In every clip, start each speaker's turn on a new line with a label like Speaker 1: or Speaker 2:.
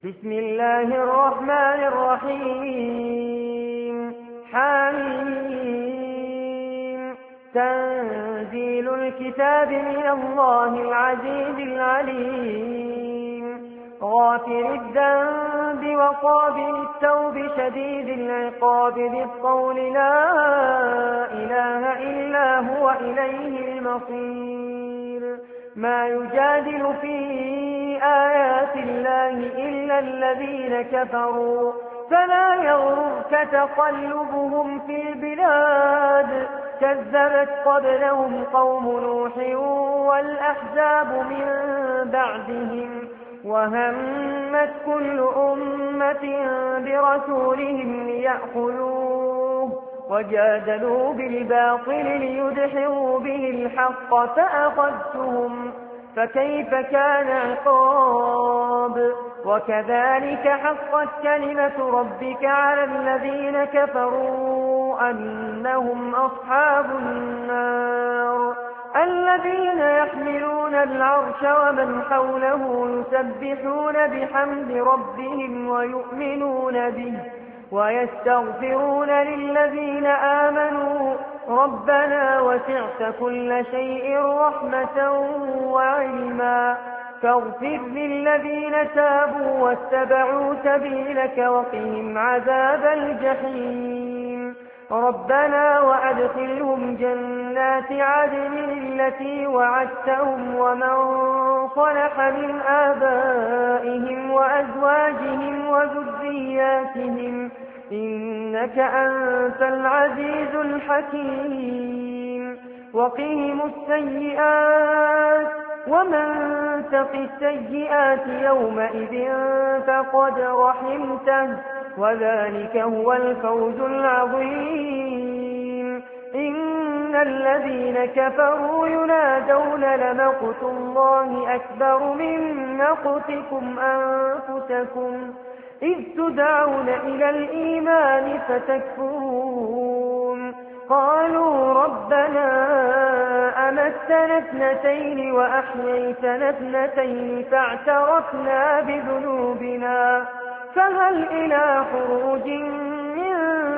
Speaker 1: بسم الله الرحمن الرحيم. حميم. تنزيل الكتاب من الله العزيز العليم. غافر الذنب وقابل التوب شديد العقاب بالقول لا إله إلا هو إليه المصير. ما يجادل في آيات الله إلا الذين كفروا فلا يغررك تقلبهم في البلاد. كذبت قبلهم قوم نوح والأحزاب من بعدهم وهمت كل أمة برسولهم ليأخذوه وجادلوا بالباطل ليدحضوا به الحق فأخذتهم فكيف كان عقاب. وكذلك حقت كلمة ربك على الذين كفروا أنهم أصحاب النار. الذين يحملون العرش ومن حوله يسبحون بحمد ربهم ويؤمنون به ويستغفرون للذين آمنوا ربنا وسعت كل شيء رحمة وعلما فاغفر للذين تابوا واتبعوا سبيلك وقهم عذاب الجحيم. ربنا وأدخلهم جنات عدن التي وعدتهم ومن صلح من آبائهم وأزواجهم وذرياتهم إنك أنت العزيز الحكيم. وقهم السيئات ومن تق السيئات يومئذ فقد رحمته وذلك هو الفوز العظيم. إن الذين كفروا ينادون لمقت الله أكبر من مقتكم أنفسكم إذ تدعون إلى الإيمان فتكفرون. قالوا ربنا أمتنا اثنتين وأحييتنا اثنتين فاعترفنا بذنوبنا فهل إلى خروج من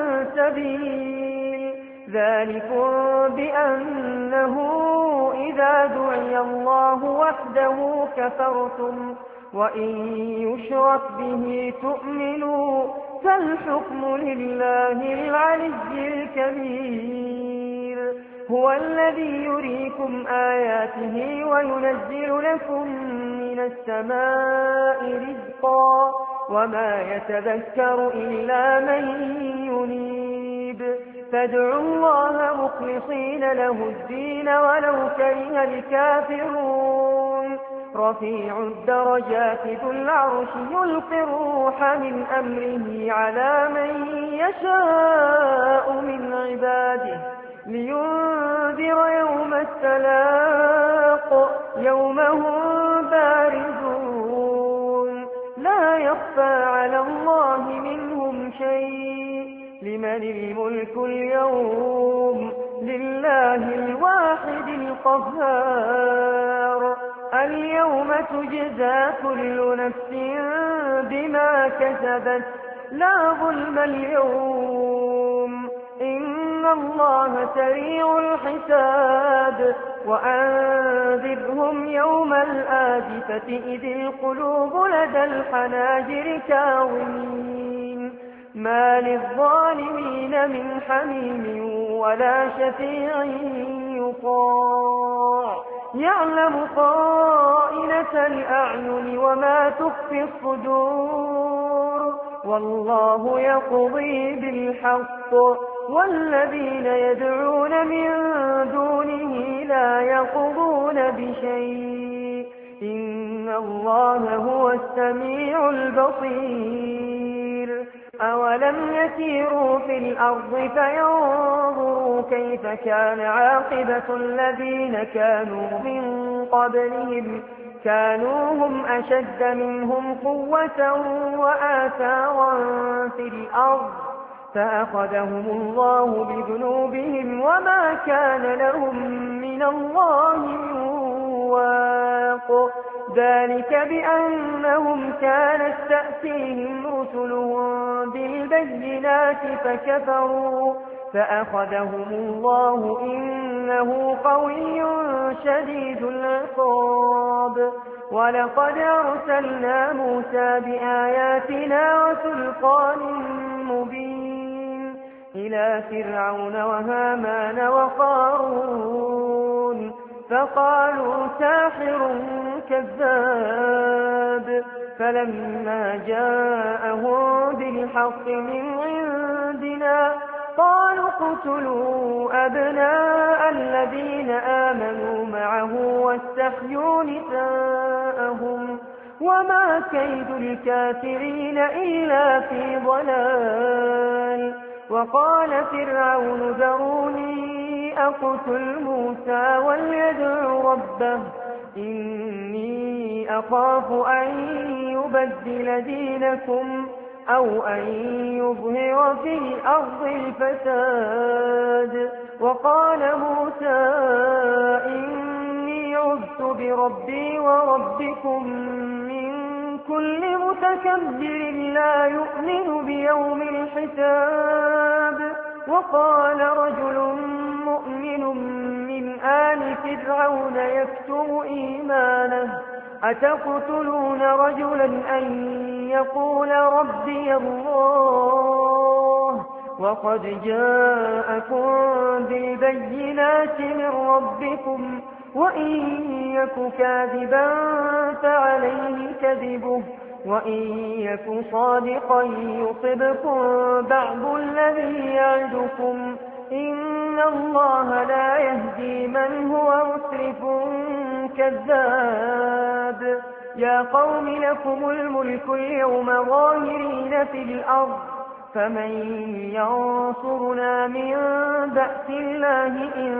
Speaker 1: سبيل. ذلكم بأنه إذا دعي الله وحده كفرتم وإن يشرك به تؤمنوا فالحكم لله العلي الكبير. هو الذي يريكم آياته وينزل لكم من السماء رزقا وما يتذكر إلا من ينيب. فادعوا الله مخلصين له الدين ولو كره الكافرون. رفيع الدرجات ذو العرش يلقي الروح من أمره على من يشاء من عباده لينذر يوم التلاق يوم هم بارزون لا يخفى على الله منهم شيء. لمن الملك اليوم لله الواحد القهار. اليوم تجزى كل نفس بما كسبت لا ظلم اليوم إن الله سريع الحساب. وأنذرهم يوم الآزفة إذ القلوب لدى الحناجر كاظمين ما للظالمين من حميم ولا شفيع يطاع يعلم خائنة الأعين وما تخفي الصدور. والله يقضي بالحق والذين يدعون من دونه لا يقضون بشيء إن الله هو السميع البصير. أولم يسيروا في الأرض فينظروا كيف كان عاقبة الذين كانوا من قبلهم كانوا هم أشد منهم قوة وآثارا في الأرض فأخذهم الله بذنوبهم وما كان لهم من الله من واق. ذلك بأنهم كانت تأتيهم رسلهم بالبينات فكفروا فأخذهم الله إنه قوي شديد العقاب ولقد أرسلنا موسى بآياتنا وسلطان مبين إلى فرعون وهامان وقارون فقالوا ساحر كذاب فلما جاءهم بالحق من عندنا قالوا اقتلوا أبناء الذين آمنوا معه واستحيوا نساءهم وما كيد الكافرين إلا في ضلال وقال فرعون ذروني أقتل موسى وليدع ربه إني أخاف أن يبدل دينكم أو أن يظهر في الأرض الفساد وقال موسى إني عذت بربي وربكم من كل متكبر لا يؤمن بيوم الحساب وقال رجل مؤمن من آل فرعون يكتم إيمانه أتقتلون رجلا أن يقول ربي الله وقد جاءكم بالبينات من ربكم وإن يك كاذبا فعليه كذبه وإن يك صادقا يصبكم بعض الذي يعدكم إن الله لا يهدي من هو مسرف كذاب يا قوم لكم الملك اليوم ظاهرين في الأرض فمن ينصرنا من بأس الله إن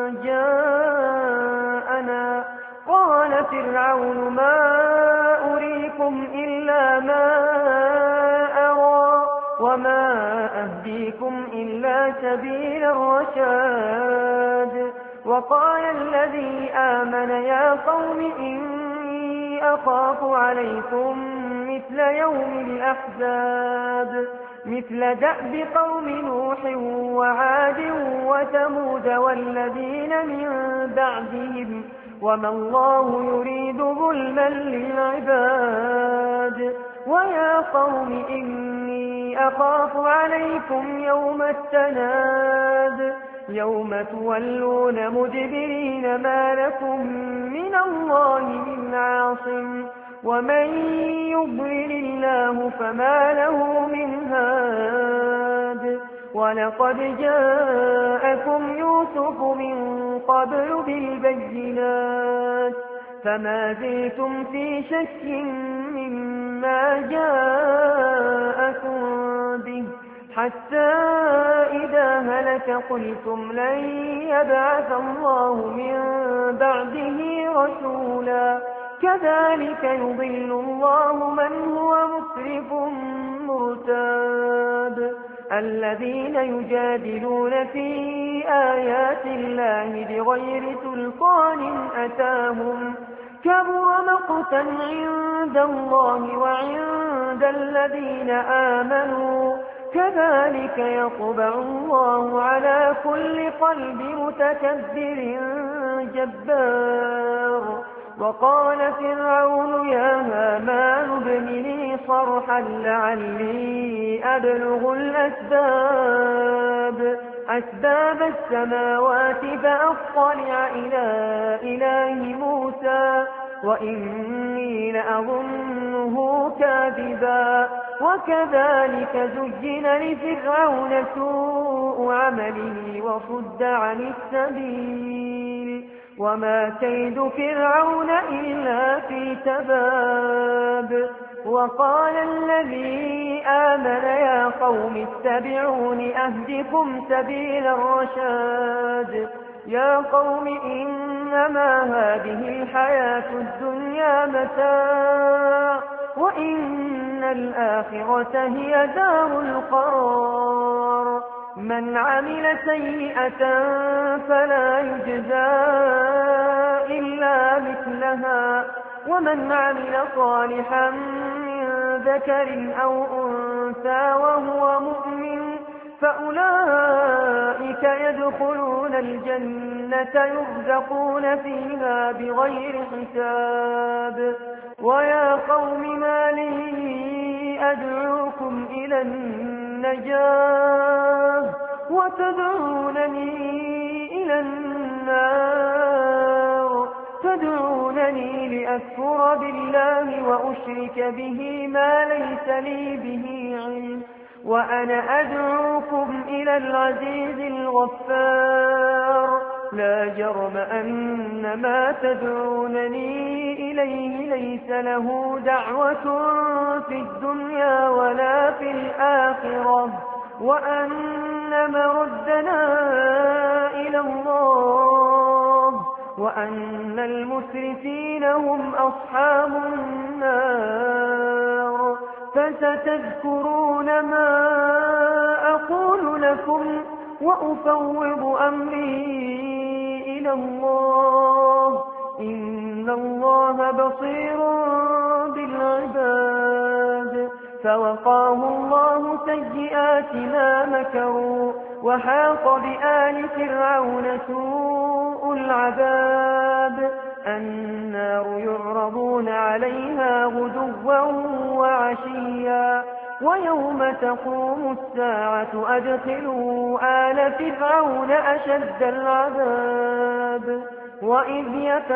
Speaker 1: جاءنا قال فرعون ما أريكم إلا ما أرى وما أهديكم إلا سبيل الرشاد وقال الذي آمن يا قوم إني أخاف عليكم مثل يوم الأحزاب مثل دأب قوم نوح وعاد وثمود والذين من بعدهم وما الله يريد ظلما للعباد ويا قوم إني أخاف عليكم يوم التناد يوم تولون مدبرين ما لكم من الله من عاصم ومن يضلل الله فما له من هاد ولقد جاءكم يوسف من قبل بالبينات فما زلتم في شك مما جاءكم به حتى إذا هلك قلتم لن يبعث الله من بعده رسولا كذلك يضل الله من هو مسرف مرتاب الذين يجادلون في آيات الله بغير سلطان أتاهم كبر مقتا عند الله وعند الذين آمنوا كذلك يطبع الله على كل قلب متكبر جبار وقال فرعون يا هامان ابن لي صرحا لعلي أبلغ أسباب السماوات فأطلع إلى إله موسى وإني لأظنه كاذبا وكذلك زين لفرعون سوء عمله وصد عن السبيل وما كيد فرعون إلا في تباب وقال الذي آمن يا قوم اتبعون أهدكم سبيل الرشاد يا قوم إنما هذه الحياة الدنيا متاع وإن الآخرة هي دار القرار من عمل سيئة فلا يجزى إلا مثلها ومن عمل صالحا من ذكر أو أنثى وهو مؤمن فأولئك يدخلون الجنة يرزقون فيها بغير حساب. ويا قوم ما لي أدعوكم إلى النجاة وتدعونني إلى النار تدعونني لأكفر بالله وأشرك به ما ليس لي به علم وأنا أدعوكم إلى العزيز الغفار. لا جرم أن ما تدعونني إليه ليس له دعوة في الدنيا ولا في الآخرة وأن مردنا إلى الله وأن المسرفين هم أصحاب النار. فستذكرون ما أقول لكم وأفوض أمري إلى الله إن الله بصير بالعباد. فوقاه الله سيئات ما مكروا وحاق بآل فرعون سوء العذاب. النار يعرضون عليها غدوا وعشيا ويوم تقوم الساعة أدخلوا آل فرعون أشد العذاب. وإذ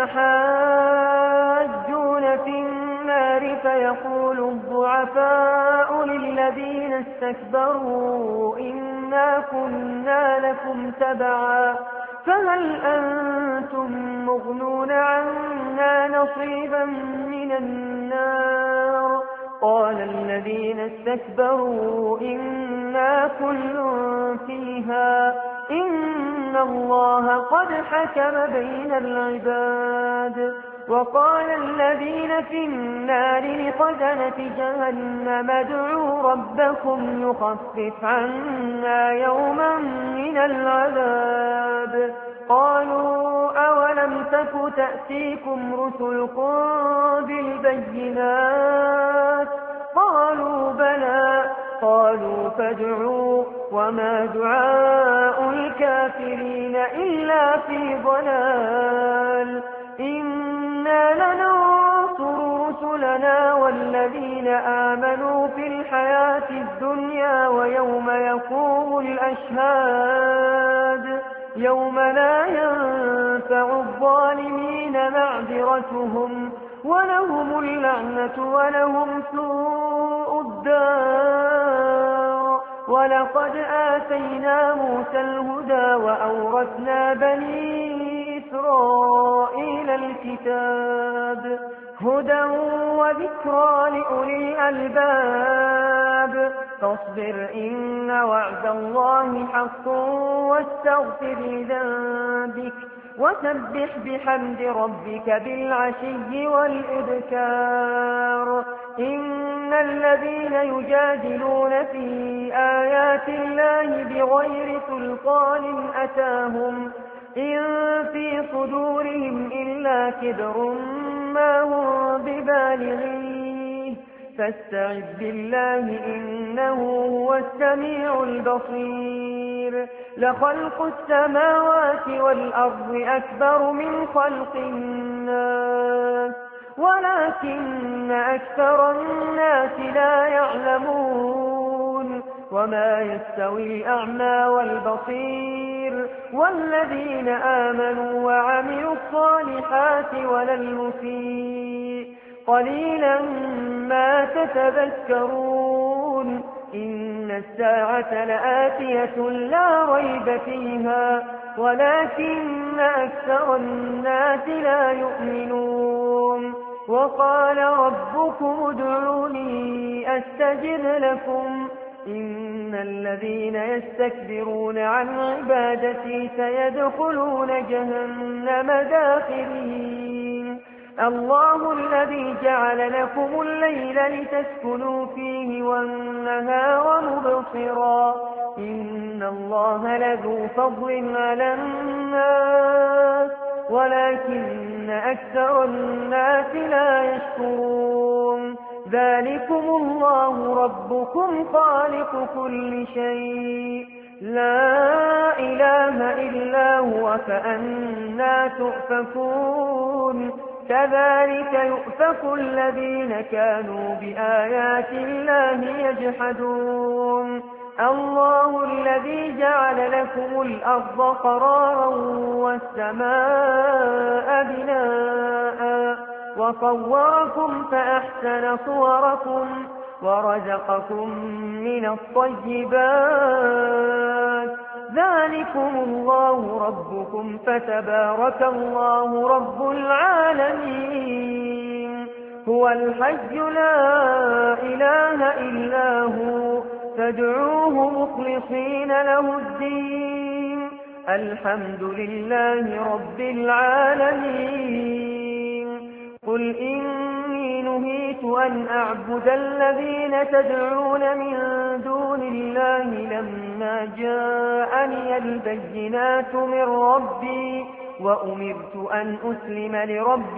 Speaker 1: يتحاجون في النار فيقول الضعفاء للذين استكبروا إنا كنا لكم تبعا فهل أنتم مغنون عنا نصيبا من النار. قال الذين استكبروا إنا كل فيها إن الله قد حكم بين العباد. وقال الذين في النار لخزنة جهنم ادعوا ربكم يخفف عنا يوما من العذاب. قالوا أولم تك تأتيكم رسلكم بالبينات قالوا بلى قالوا فادعوا وما دعاء الكافرين إلا في ضلال. إنا لننصر رسلنا والذين آمنوا في الحياة الدنيا ويوم يقوم الأشهاد يوم لا ينفع الظالمين معذرتهم ولهم اللعنة ولهم سوء الدار. ولقد آتينا موسى الهدى وأورثنا بني إسرائيل الكتاب هدى وذكرى لأولي الألباب. فاصبر إن وعد الله حق واستغفر لذنبك وسبح بحمد ربك بالعشي والإبكار. إن الذين يجادلون في آيات الله بغير سلطان أتاهم إن في صدورهم إلا كبر ما هم ببالغيه فاستعذ بالله إنه هو السميع البصير. لخلق السماوات والأرض أكبر من خلق الناس ولكن أكثر الناس لا يعلمون. وما يستوي الأعمى والبصير والذين آمنوا وعملوا الصالحات ولا المسيء قليلا ما تتذكرون. إن الساعة لآتية لا ريب فيها ولكن أكثر الناس لا يؤمنون. وقال ربكم ادعوني أستجب لكم إن الذين يستكبرون عن عبادتي سيدخلون جهنم داخرين. الله الذي جعل لكم الليل لتسكنوا فيه والنهار مبصرا إن الله لذو فضل على الناس ولكن أكثر الناس لا يشكرون ذلكم الله ربكم خالق كل شيء لا إله إلا هو فأنا تؤفكون كذلك يؤفك الذين كانوا بآيات الله يجحدون الله الذي جعل لكم الأرض قرارا والسماء بناء وصوركم فأحسن صوركم ورزقكم من الطيبات ذلكم الله ربكم فتبارك الله رب العالمين هو الحي لا إله إلا هو فادعوه مخلصين له الدين الحمد لله رب العالمين قل إني نهيت أن أعبد الذين تدعون من دون الله لما جاءني البينات من ربي وأمرت أن أسلم لرب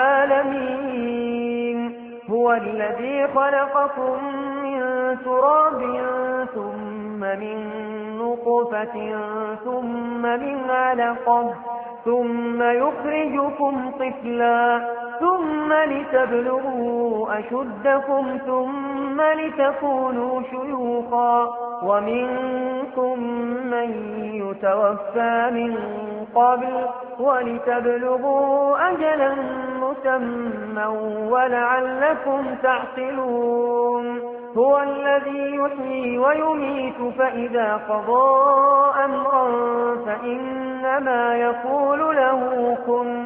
Speaker 1: العالمين هو الذي خلقكم من تراب ثم من نطفة ثم من علقة ثم يخرجكم طفلا ثم لتبلغوا أشدكم ثم لتكونوا شيوخا ومنكم من يتوفى من قبل ولتبلغوا أجلا مسمى ولعلكم تعقلون هو الذي يحيي ويميت فإذا قضى أمرا فإنما يقول له كن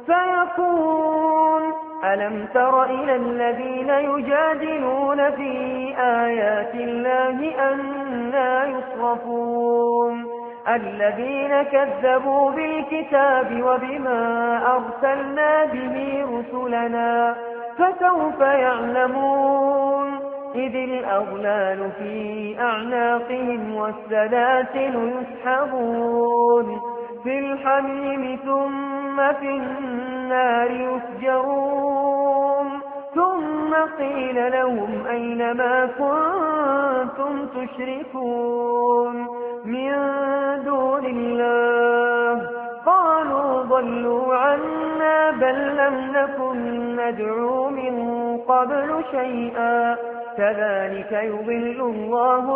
Speaker 1: فيكون ألم تر إلى الذين يجادلون في آيات الله أنى يصرفون الذين كذبوا بالكتاب وبما أرسلنا به رسلنا فسوف يعلمون إذ الأغلال في أعناقهم والسلاسل يسحبون في الحميم ثم في النار يسجرون ثم قيل لهم أين ما كنتم تشركون من دون الله قالوا ضلوا عنا بل لم نكن ندعو من قبل شيئا كذلك يضل الله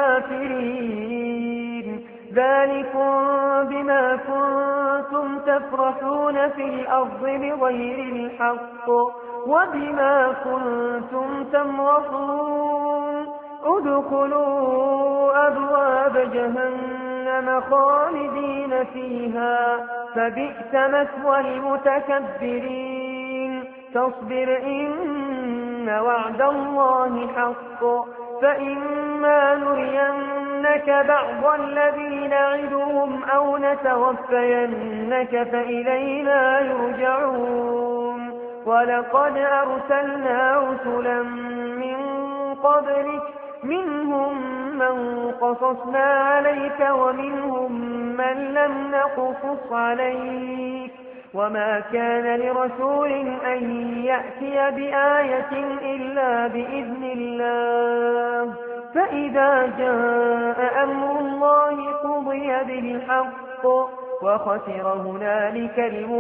Speaker 1: الكافرين ذلكم بما كنتم تفرحون في الأرض بغير الحق وبما كنتم تمرحون ادخلوا أبواب جهنم خالدين فيها فبئس مثوى المتكبرين تصبر إن وعد الله حق فإما نرينك بعض الذين نعدهم أو نتوفينك فإلينا يرجعون ولقد أرسلنا رسلا من قبلك منهم من قصصنا عليك ومنهم من لم نقصص عليك وما كان لرسول أن يأتي بآية إلا بإذن الله فإذا جاء أمر الله قضي بالحق وخسر هنالك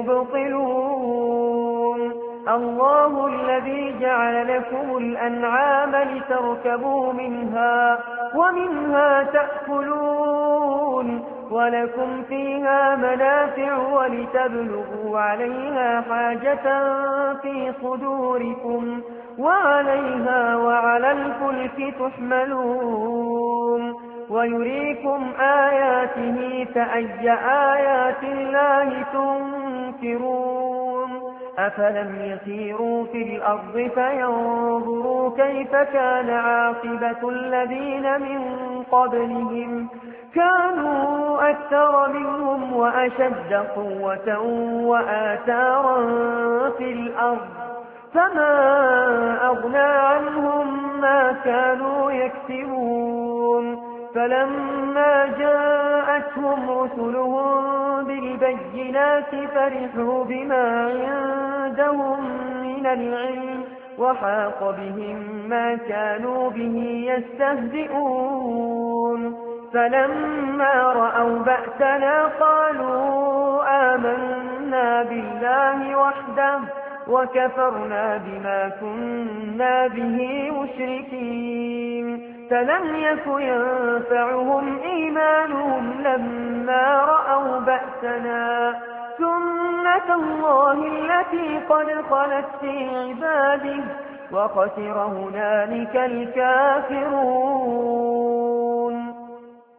Speaker 1: المبطلون الله الذي جعل لكم الأنعام لتركبوا منها ومنها تأكلون ولكم فيها منافع ولتبلغوا عليها حاجة في صدوركم وعليها وعلى الفلك تحملون ويريكم آياته فأي آيات الله تنكرون أفلم يسيروا في الأرض فينظروا كيف كان عاقبة الذين من قبلهم كانوا أكثر منهم وأشد قوة وآثارا في الأرض فما أغنى عنهم ما كانوا يكسبون فلما جاءتهم رسلهم بالبينات فرحوا بما عندهم من العلم وحاق بهم ما كانوا به يستهزئون فلما رأوا بأسنا قالوا آمنا بالله وحده وكفرنا بما كنا به مشركين فلم يك ينفعهم إيمانهم لما رأوا بأسنا سنة الله التي قد خلت في عباده وخسر هنالك الكافرون